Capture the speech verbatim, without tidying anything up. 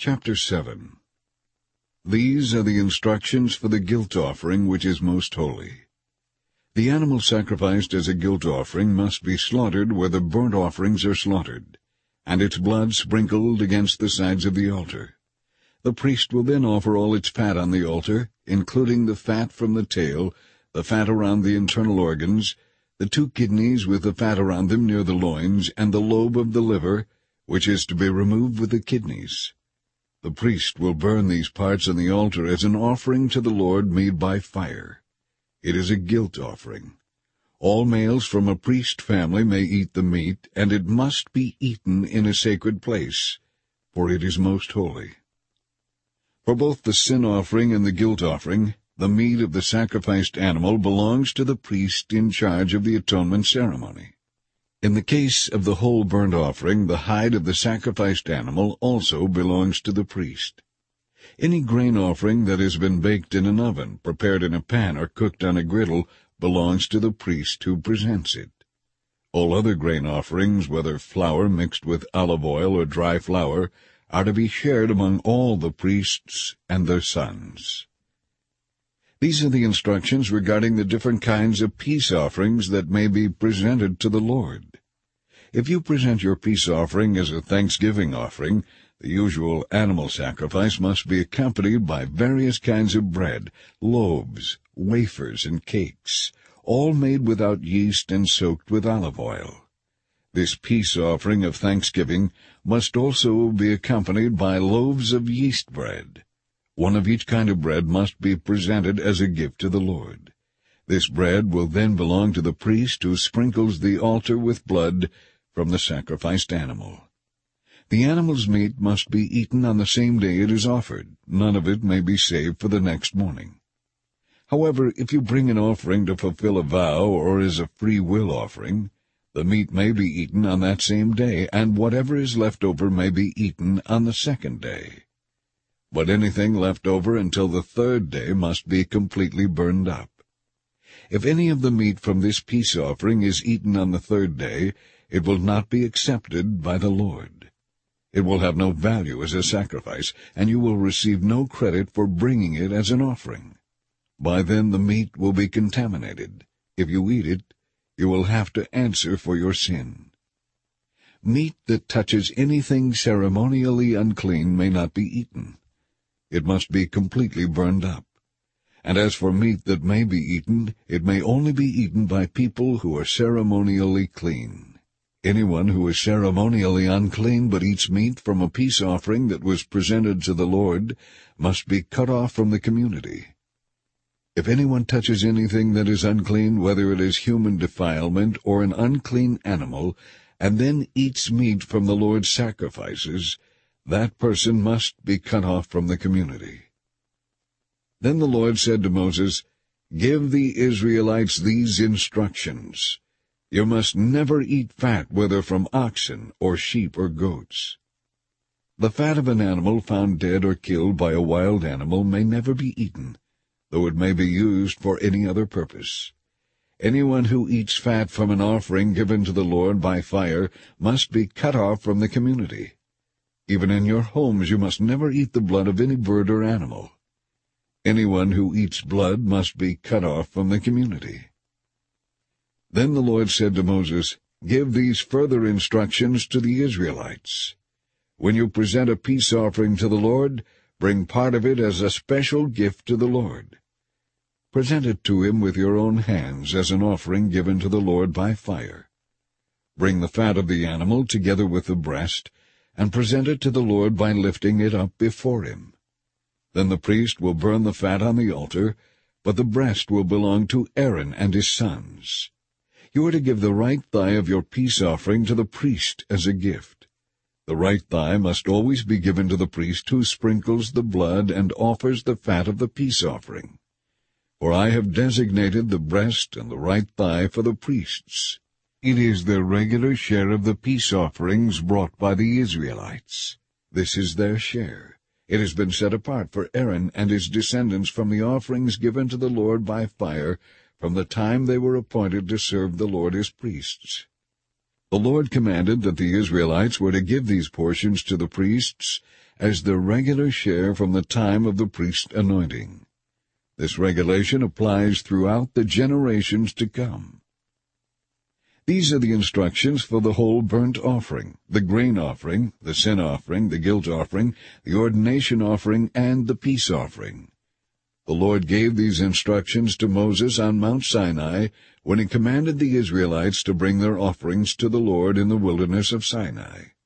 Chapter seven. These are the instructions for the guilt offering which is most holy. The animal sacrificed as a guilt offering must be slaughtered where the burnt offerings are slaughtered, and its blood sprinkled against the sides of the altar. The priest will then offer all its fat on the altar, including the fat from the tail, the fat around the internal organs, the two kidneys with the fat around them near the loins, and the lobe of the liver, which is to be removed with the kidneys. The priest will burn these parts on the altar as an offering to the Lord made by fire. It is a guilt offering. All males from a priest family may eat the meat, and it must be eaten in a sacred place, for it is most holy. For both the sin offering and the guilt offering, the meat of the sacrificed animal belongs to the priest in charge of the atonement ceremony. In the case of the whole burnt offering, the hide of the sacrificed animal also belongs to the priest. Any grain offering that has been baked in an oven, prepared in a pan, or cooked on a griddle belongs to the priest who presents it. All other grain offerings, whether flour mixed with olive oil or dry flour, are to be shared among all the priests and their sons. These are the instructions regarding the different kinds of peace offerings that may be presented to the Lord. If you present your peace offering as a thanksgiving offering, the usual animal sacrifice must be accompanied by various kinds of bread, loaves, wafers, and cakes, all made without yeast and soaked with olive oil. This peace offering of thanksgiving must also be accompanied by loaves of yeast bread. One of each kind of bread must be presented as a gift to the Lord. This bread will then belong to the priest who sprinkles the altar with blood from the sacrificed animal. The animal's meat must be eaten on the same day it is offered. None of it may be saved for the next morning. However, if you bring an offering to fulfill a vow or as a free will offering, the meat may be eaten on that same day, and whatever is left over may be eaten on the second day. But anything left over until the third day must be completely burned up. If any of the meat from this peace offering is eaten on the third day, it will not be accepted by the Lord. It will have no value as a sacrifice, and you will receive no credit for bringing it as an offering. By then the meat will be contaminated. If you eat it, you will have to answer for your sin. Meat that touches anything ceremonially unclean may not be eaten. It must be completely burned up. And as for meat that may be eaten, it may only be eaten by people who are ceremonially clean. Anyone who is ceremonially unclean but eats meat from a peace offering that was presented to the Lord must be cut off from the community. If anyone touches anything that is unclean, whether it is human defilement or an unclean animal, and then eats meat from the Lord's sacrifices, that person must be cut off from the community. Then the Lord said to Moses, "Give the Israelites these instructions. You must never eat fat, whether from oxen or sheep or goats. The fat of an animal found dead or killed by a wild animal may never be eaten, though it may be used for any other purpose. Anyone who eats fat from an offering given to the Lord by fire must be cut off from the community. Even in your homes you must never eat the blood of any bird or animal. Anyone who eats blood must be cut off from the community." Then the Lord said to Moses, "Give these further instructions to the Israelites. When you present a peace offering to the Lord, bring part of it as a special gift to the Lord. Present it to him with your own hands as an offering given to the Lord by fire. Bring the fat of the animal together with the breast, and present it to the Lord by lifting it up before him. Then the priest will burn the fat on the altar, but the breast will belong to Aaron and his sons. You are to give the right thigh of your peace offering to the priest as a gift. The right thigh must always be given to the priest who sprinkles the blood and offers the fat of the peace offering. For I have designated the breast and the right thigh for the priests. It is their regular share of the peace offerings brought by the Israelites. This is their share. It has been set apart for Aaron and his descendants from the offerings given to the Lord by fire from the time they were appointed to serve the Lord as priests. The Lord commanded that the Israelites were to give these portions to the priests as their regular share from the time of the priest's anointing. This regulation applies throughout the generations to come. These are the instructions for the whole burnt offering, the grain offering, the sin offering, the guilt offering, the ordination offering, and the peace offering. The Lord gave these instructions to Moses on Mount Sinai when he commanded the Israelites to bring their offerings to the Lord in the wilderness of Sinai.